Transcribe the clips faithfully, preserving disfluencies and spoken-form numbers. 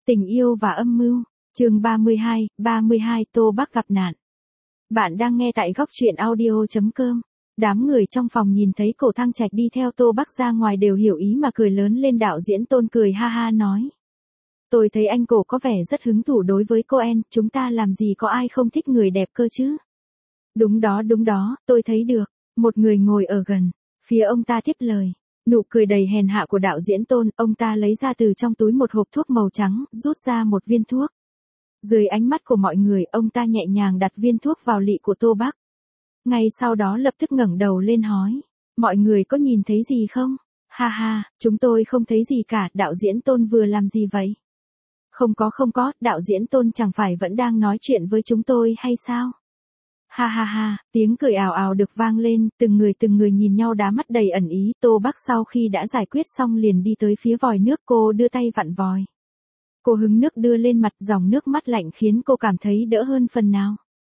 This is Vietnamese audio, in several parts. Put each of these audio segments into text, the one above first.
Tình yêu và âm mưu, chương ba mươi hai, ba mươi hai Tô Bắc gặp nạn. Bạn đang nghe tại góc truyện audio chấm com. Đám người trong phòng nhìn thấy Cổ Thăng Trạch đi theo Tô Bắc ra ngoài đều hiểu ý mà cười lớn lên. Đạo diễn Tôn cười ha ha nói. Tôi thấy anh Cổ có vẻ rất hứng thú đối với cô En, chúng ta làm gì có ai không thích người đẹp cơ chứ. Đúng đó đúng đó, tôi thấy được. Một người ngồi ở gần, phía ông ta tiếp lời. Nụ cười đầy hèn hạ của đạo diễn Tôn, ông ta lấy ra từ trong túi một hộp thuốc màu trắng, rút ra một viên thuốc. Dưới ánh mắt của mọi người, ông ta nhẹ nhàng đặt viên thuốc vào lị của Tô Bắc. Ngay sau đó lập tức ngẩng đầu lên hỏi, mọi người có nhìn thấy gì không? Ha ha, chúng tôi không thấy gì cả, đạo diễn Tôn vừa làm gì vậy? Không có không có, đạo diễn Tôn chẳng phải vẫn đang nói chuyện với chúng tôi hay sao? Ha ha ha, tiếng cười ào ào được vang lên, từng người từng người nhìn nhau đá mắt đầy ẩn ý. Tô Bắc sau khi đã giải quyết xong liền đi tới phía vòi nước, cô đưa tay vặn vòi. Cô hứng nước đưa lên mặt, dòng nước mắt lạnh khiến cô cảm thấy đỡ hơn phần nào.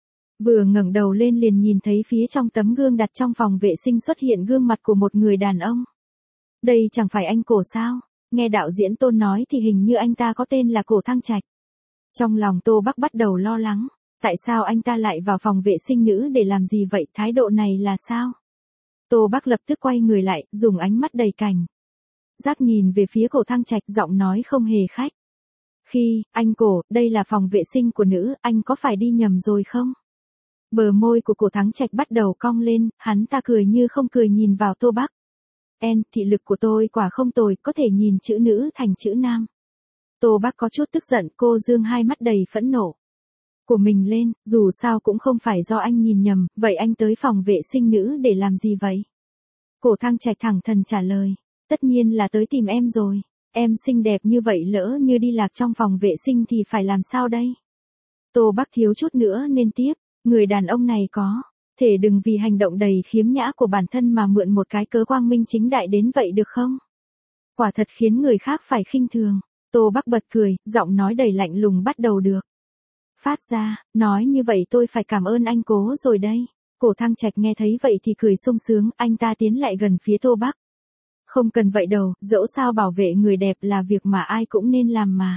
Vừa ngẩng đầu lên liền nhìn thấy phía trong tấm gương đặt trong phòng vệ sinh xuất hiện gương mặt của một người đàn ông. Đây chẳng phải anh Cổ sao? Nghe đạo diễn Tôn nói thì hình như anh ta có tên là Cổ Thăng Trạch. Trong lòng Tô Bắc bắt đầu lo lắng. Tại sao anh ta lại vào phòng vệ sinh nữ để làm gì vậy, thái độ này là sao? Tô Bắc lập tức quay người lại, dùng ánh mắt đầy cảnh giác nhìn về phía Cổ Thăng Trạch, giọng nói không hề khách. Khi, anh Cổ, đây là phòng vệ sinh của nữ, anh có phải đi nhầm rồi không? Bờ môi của Cổ Thăng Trạch bắt đầu cong lên, hắn ta cười như không cười nhìn vào Tô Bắc. En, thị lực của tôi quả không tồi, có thể nhìn chữ nữ thành chữ nam. Tô Bắc có chút tức giận, cô dương hai mắt đầy phẫn nộ của mình lên, dù sao cũng không phải do anh nhìn nhầm, vậy anh tới phòng vệ sinh nữ để làm gì vậy? Cổ Thăng Trạch thẳng thắn trả lời, tất nhiên là tới tìm em rồi, em xinh đẹp như vậy lỡ như đi lạc trong phòng vệ sinh thì phải làm sao đây? Tô Bắc thiếu chút nữa nên tiếp, người đàn ông này có thể đừng vì hành động đầy khiếm nhã của bản thân mà mượn một cái cớ quang minh chính đại đến vậy được không? Quả thật khiến người khác phải khinh thường. Tô Bắc bật cười, giọng nói đầy lạnh lùng bắt đầu được phát ra, nói như vậy tôi phải cảm ơn anh Cố rồi đây. Cổ Thăng Trạch nghe thấy vậy thì cười sung sướng, anh ta tiến lại gần phía Tô Bắc. Không cần vậy đâu, dẫu sao bảo vệ người đẹp là việc mà ai cũng nên làm mà.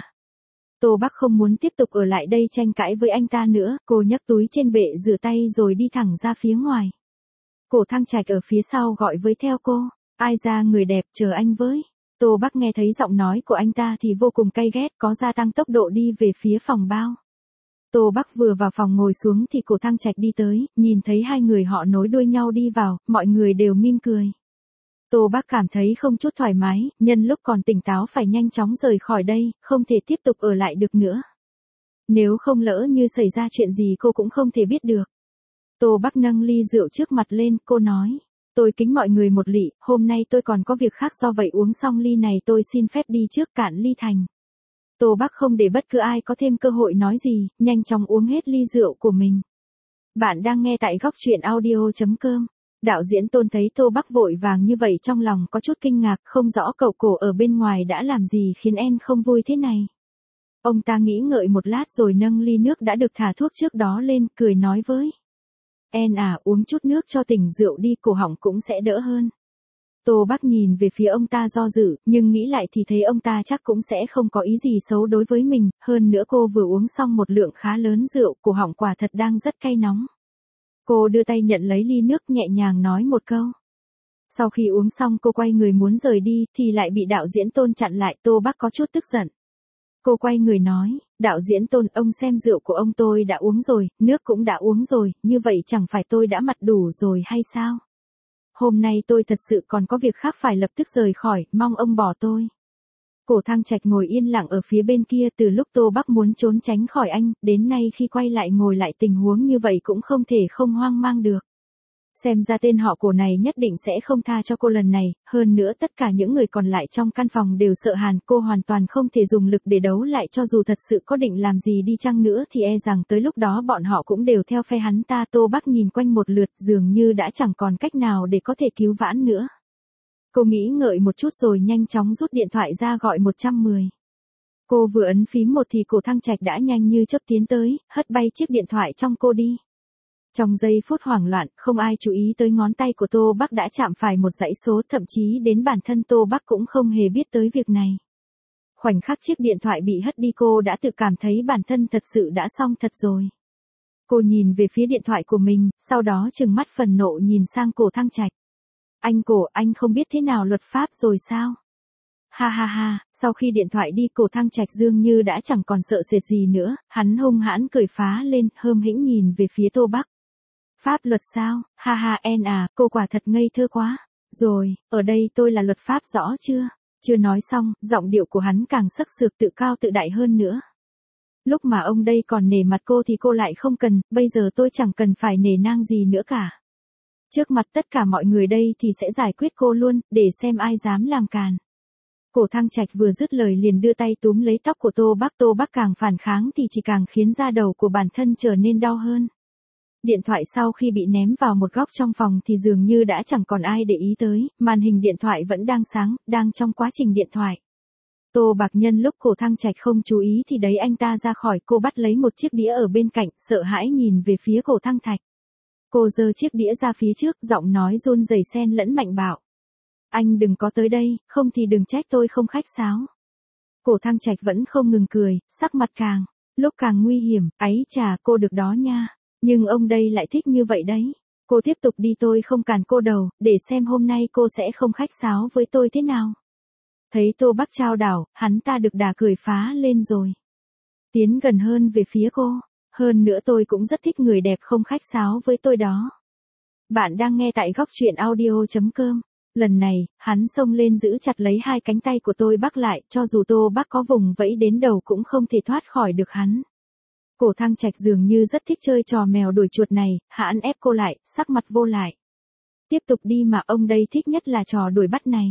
Tô Bắc không muốn tiếp tục ở lại đây tranh cãi với anh ta nữa, cô nhấc túi trên bệ rửa tay rồi đi thẳng ra phía ngoài. Cổ Thăng Trạch ở phía sau gọi với theo cô, ai ra người đẹp chờ anh với. Tô Bắc nghe thấy giọng nói của anh ta thì vô cùng cay ghét, có gia tăng tốc độ đi về phía phòng bao. Tô Bắc vừa vào phòng ngồi xuống thì Cổ Thăng Trạch đi tới, nhìn thấy hai người họ nối đuôi nhau đi vào, mọi người đều mỉm cười. Tô Bắc cảm thấy không chút thoải mái, nhân lúc còn tỉnh táo phải nhanh chóng rời khỏi đây, không thể tiếp tục ở lại được nữa. Nếu không lỡ như xảy ra chuyện gì cô cũng không thể biết được. Tô Bắc nâng ly rượu trước mặt lên, cô nói, tôi kính mọi người một lị, hôm nay tôi còn có việc khác do vậy uống xong ly này tôi xin phép đi trước, cạn ly thành. Tô Bắc không để bất cứ ai có thêm cơ hội nói gì, nhanh chóng uống hết ly rượu của mình. Bạn đang nghe tại góc truyện audio chấm com. Đạo diễn Tôn thấy Tô Bắc vội vàng như vậy trong lòng có chút kinh ngạc, không rõ cậu Cổ ở bên ngoài đã làm gì khiến En không vui thế này. Ông ta nghĩ ngợi một lát rồi nâng ly nước đã được thả thuốc trước đó lên, cười nói với En à, uống chút nước cho tỉnh rượu đi, cổ họng cũng sẽ đỡ hơn. Tô Bắc nhìn về phía ông ta do dự, nhưng nghĩ lại thì thấy ông ta chắc cũng sẽ không có ý gì xấu đối với mình, hơn nữa cô vừa uống xong một lượng khá lớn rượu, cổ họng quả thật đang rất cay nóng. Cô đưa tay nhận lấy ly nước, nhẹ nhàng nói một câu. Sau khi uống xong cô quay người muốn rời đi, thì lại bị đạo diễn Tôn chặn lại. Tô Bắc có chút tức giận. Cô quay người nói, đạo diễn Tôn, ông xem rượu của ông tôi đã uống rồi, nước cũng đã uống rồi, như vậy chẳng phải tôi đã mặt đủ rồi hay sao? Hôm nay tôi thật sự còn có việc khác phải lập tức rời khỏi, mong ông bỏ tôi. Cổ Thăng Trạch ngồi yên lặng ở phía bên kia, từ lúc Tô Bắc muốn trốn tránh khỏi anh, đến nay khi quay lại ngồi lại tình huống như vậy cũng không thể không hoang mang được. Xem ra tên họ Cổ này nhất định sẽ không tha cho cô lần này, hơn nữa tất cả những người còn lại trong căn phòng đều sợ hàn, cô hoàn toàn không thể dùng lực để đấu lại, cho dù thật sự có định làm gì đi chăng nữa thì e rằng tới lúc đó bọn họ cũng đều theo phe hắn ta. Tô Bắc nhìn quanh một lượt dường như đã chẳng còn cách nào để có thể cứu vãn nữa. Cô nghĩ ngợi một chút rồi nhanh chóng rút điện thoại ra gọi một trăm mười. Cô vừa ấn phím một thì Cổ Thăng Trạch đã nhanh như chớp tiến tới, hất bay chiếc điện thoại trong cô đi. Trong giây phút hoảng loạn, không ai chú ý tới ngón tay của Tô Bắc đã chạm phải một dãy số, thậm chí đến bản thân Tô Bắc cũng không hề biết tới việc này. Khoảnh khắc chiếc điện thoại bị hất đi cô đã tự cảm thấy bản thân thật sự đã xong thật rồi. Cô nhìn về phía điện thoại của mình, sau đó trừng mắt phần nộ nhìn sang Cổ Thăng Trạch. Anh Cổ, anh không biết thế nào luật pháp rồi sao? Ha ha ha, sau khi điện thoại đi Cổ Thăng Trạch dường như đã chẳng còn sợ sệt gì nữa, hắn hung hãn cười phá lên, hơm hĩnh nhìn về phía Tô Bắc. Pháp luật sao? Ha ha en à, cô quả thật ngây thơ quá. Rồi, ở đây tôi là luật pháp rõ chưa? Chưa nói xong, giọng điệu của hắn càng sắc sược tự cao tự đại hơn nữa. Lúc mà ông đây còn nể mặt cô thì cô lại không cần, bây giờ tôi chẳng cần phải nể nang gì nữa cả. Trước mặt tất cả mọi người đây thì sẽ giải quyết cô luôn, để xem ai dám làm càn. Cổ Thăng Trạch vừa dứt lời liền đưa tay túm lấy tóc của Tô Bắc. Tô Bắc càng phản kháng thì chỉ càng khiến da đầu của bản thân trở nên đau hơn. Điện thoại sau khi bị ném vào một góc trong phòng thì dường như đã chẳng còn ai để ý tới, màn hình điện thoại vẫn đang sáng, đang trong quá trình điện thoại. Tô Bạc nhân lúc Cổ Thăng Trạch không chú ý thì đấy anh ta ra khỏi cô bắt lấy một chiếc đĩa ở bên cạnh, sợ hãi nhìn về phía Cổ Thăng Trạch. Cô giơ chiếc đĩa ra phía trước, giọng nói run rẩy xen lẫn mạnh bạo. Anh đừng có tới đây, không thì đừng trách tôi không khách sáo. Cổ Thăng Trạch vẫn không ngừng cười, sắc mặt càng, lúc càng nguy hiểm, áy chà cô được đó nha. Nhưng ông đây lại thích như vậy đấy. Cô tiếp tục đi tôi không cản cô đầu, để xem hôm nay cô sẽ không khách sáo với tôi thế nào. Thấy Tô Bắc trao đảo, hắn ta được đà cười phá lên rồi. Tiến gần hơn về phía cô. Hơn nữa tôi cũng rất thích người đẹp không khách sáo với tôi đó. Bạn đang nghe tại góc truyện audio chấm com. Lần này, hắn xông lên giữ chặt lấy hai cánh tay của Tô Bắc lại, cho dù Tô Bắc có vùng vẫy đến đầu cũng không thể thoát khỏi được hắn. Cổ Thăng Trạch dường như rất thích chơi trò mèo đuổi chuột này, hắn ép cô lại, sắc mặt vô lại. Tiếp tục đi mà ông đây thích nhất là trò đuổi bắt này.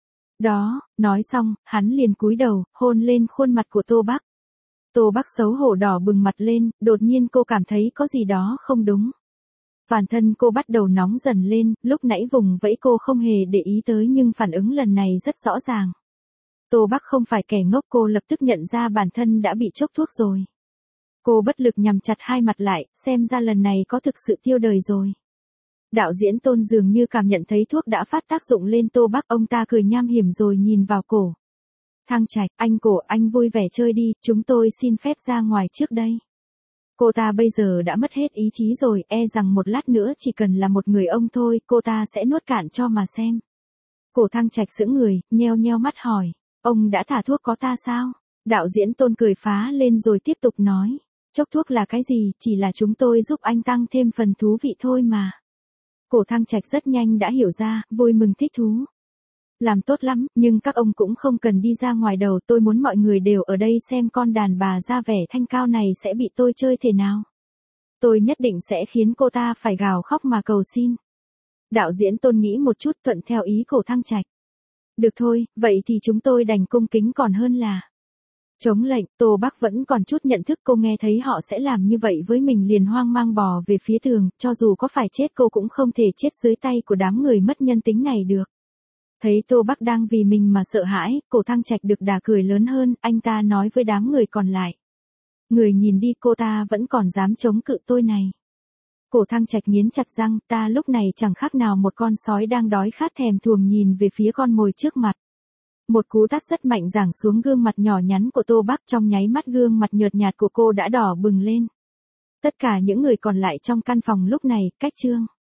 Đó, nói xong, hắn liền cúi đầu, hôn lên khuôn mặt của Tô Bắc. Tô Bắc xấu hổ đỏ bừng mặt lên, đột nhiên cô cảm thấy có gì đó không đúng. Bản thân cô bắt đầu nóng dần lên, lúc nãy vùng vẫy cô không hề để ý tới nhưng phản ứng lần này rất rõ ràng. Tô Bắc không phải kẻ ngốc, cô lập tức nhận ra bản thân đã bị chốc thuốc rồi. Cô bất lực nhắm chặt hai mặt lại, xem ra lần này có thực sự tiêu đời rồi. Đạo diễn Tôn dường như cảm nhận thấy thuốc đã phát tác dụng lên Tô Bắc, ông ta cười nham hiểm rồi nhìn vào Cổ Thăng Trạch, anh Cổ, anh vui vẻ chơi đi, chúng tôi xin phép ra ngoài trước đây. Cô ta bây giờ đã mất hết ý chí rồi, e rằng một lát nữa chỉ cần là một người ông thôi, cô ta sẽ nuốt cạn cho mà xem. Cổ Thăng Trạch sững người, nheo nheo mắt hỏi, ông đã thả thuốc có ta sao? Đạo diễn Tôn cười phá lên rồi tiếp tục nói, chốc thuốc là cái gì, chỉ là chúng tôi giúp anh tăng thêm phần thú vị thôi mà. Cổ Thăng Trạch rất nhanh đã hiểu ra, vui mừng thích thú. Làm tốt lắm, nhưng các ông cũng không cần đi ra ngoài đầu, tôi muốn mọi người đều ở đây xem con đàn bà da vẻ thanh cao này sẽ bị tôi chơi thế nào. Tôi nhất định sẽ khiến cô ta phải gào khóc mà cầu xin. Đạo diễn Tôn nghĩ một chút thuận theo ý Cổ Thăng Trạch. Được thôi, vậy thì chúng tôi đành cung kính còn hơn là chống lệnh. Tô Bắc vẫn còn chút nhận thức, cô nghe thấy họ sẽ làm như vậy với mình liền hoang mang bò về phía tường, cho dù có phải chết cô cũng không thể chết dưới tay của đám người mất nhân tính này được. Thấy Tô Bắc đang vì mình mà sợ hãi, Cổ Thăng Trạch được đà cười lớn hơn, anh ta nói với đám người còn lại. Người nhìn đi, cô ta vẫn còn dám chống cự tôi này. Cổ Thăng Trạch nghiến chặt răng, ta lúc này chẳng khác nào một con sói đang đói khát thèm thuồng nhìn về phía con mồi trước mặt. Một cú tát rất mạnh giáng xuống gương mặt nhỏ nhắn của Tô Bắc, trong nháy mắt gương mặt nhợt nhạt của cô đã đỏ bừng lên. Tất cả những người còn lại trong căn phòng lúc này, cách Trương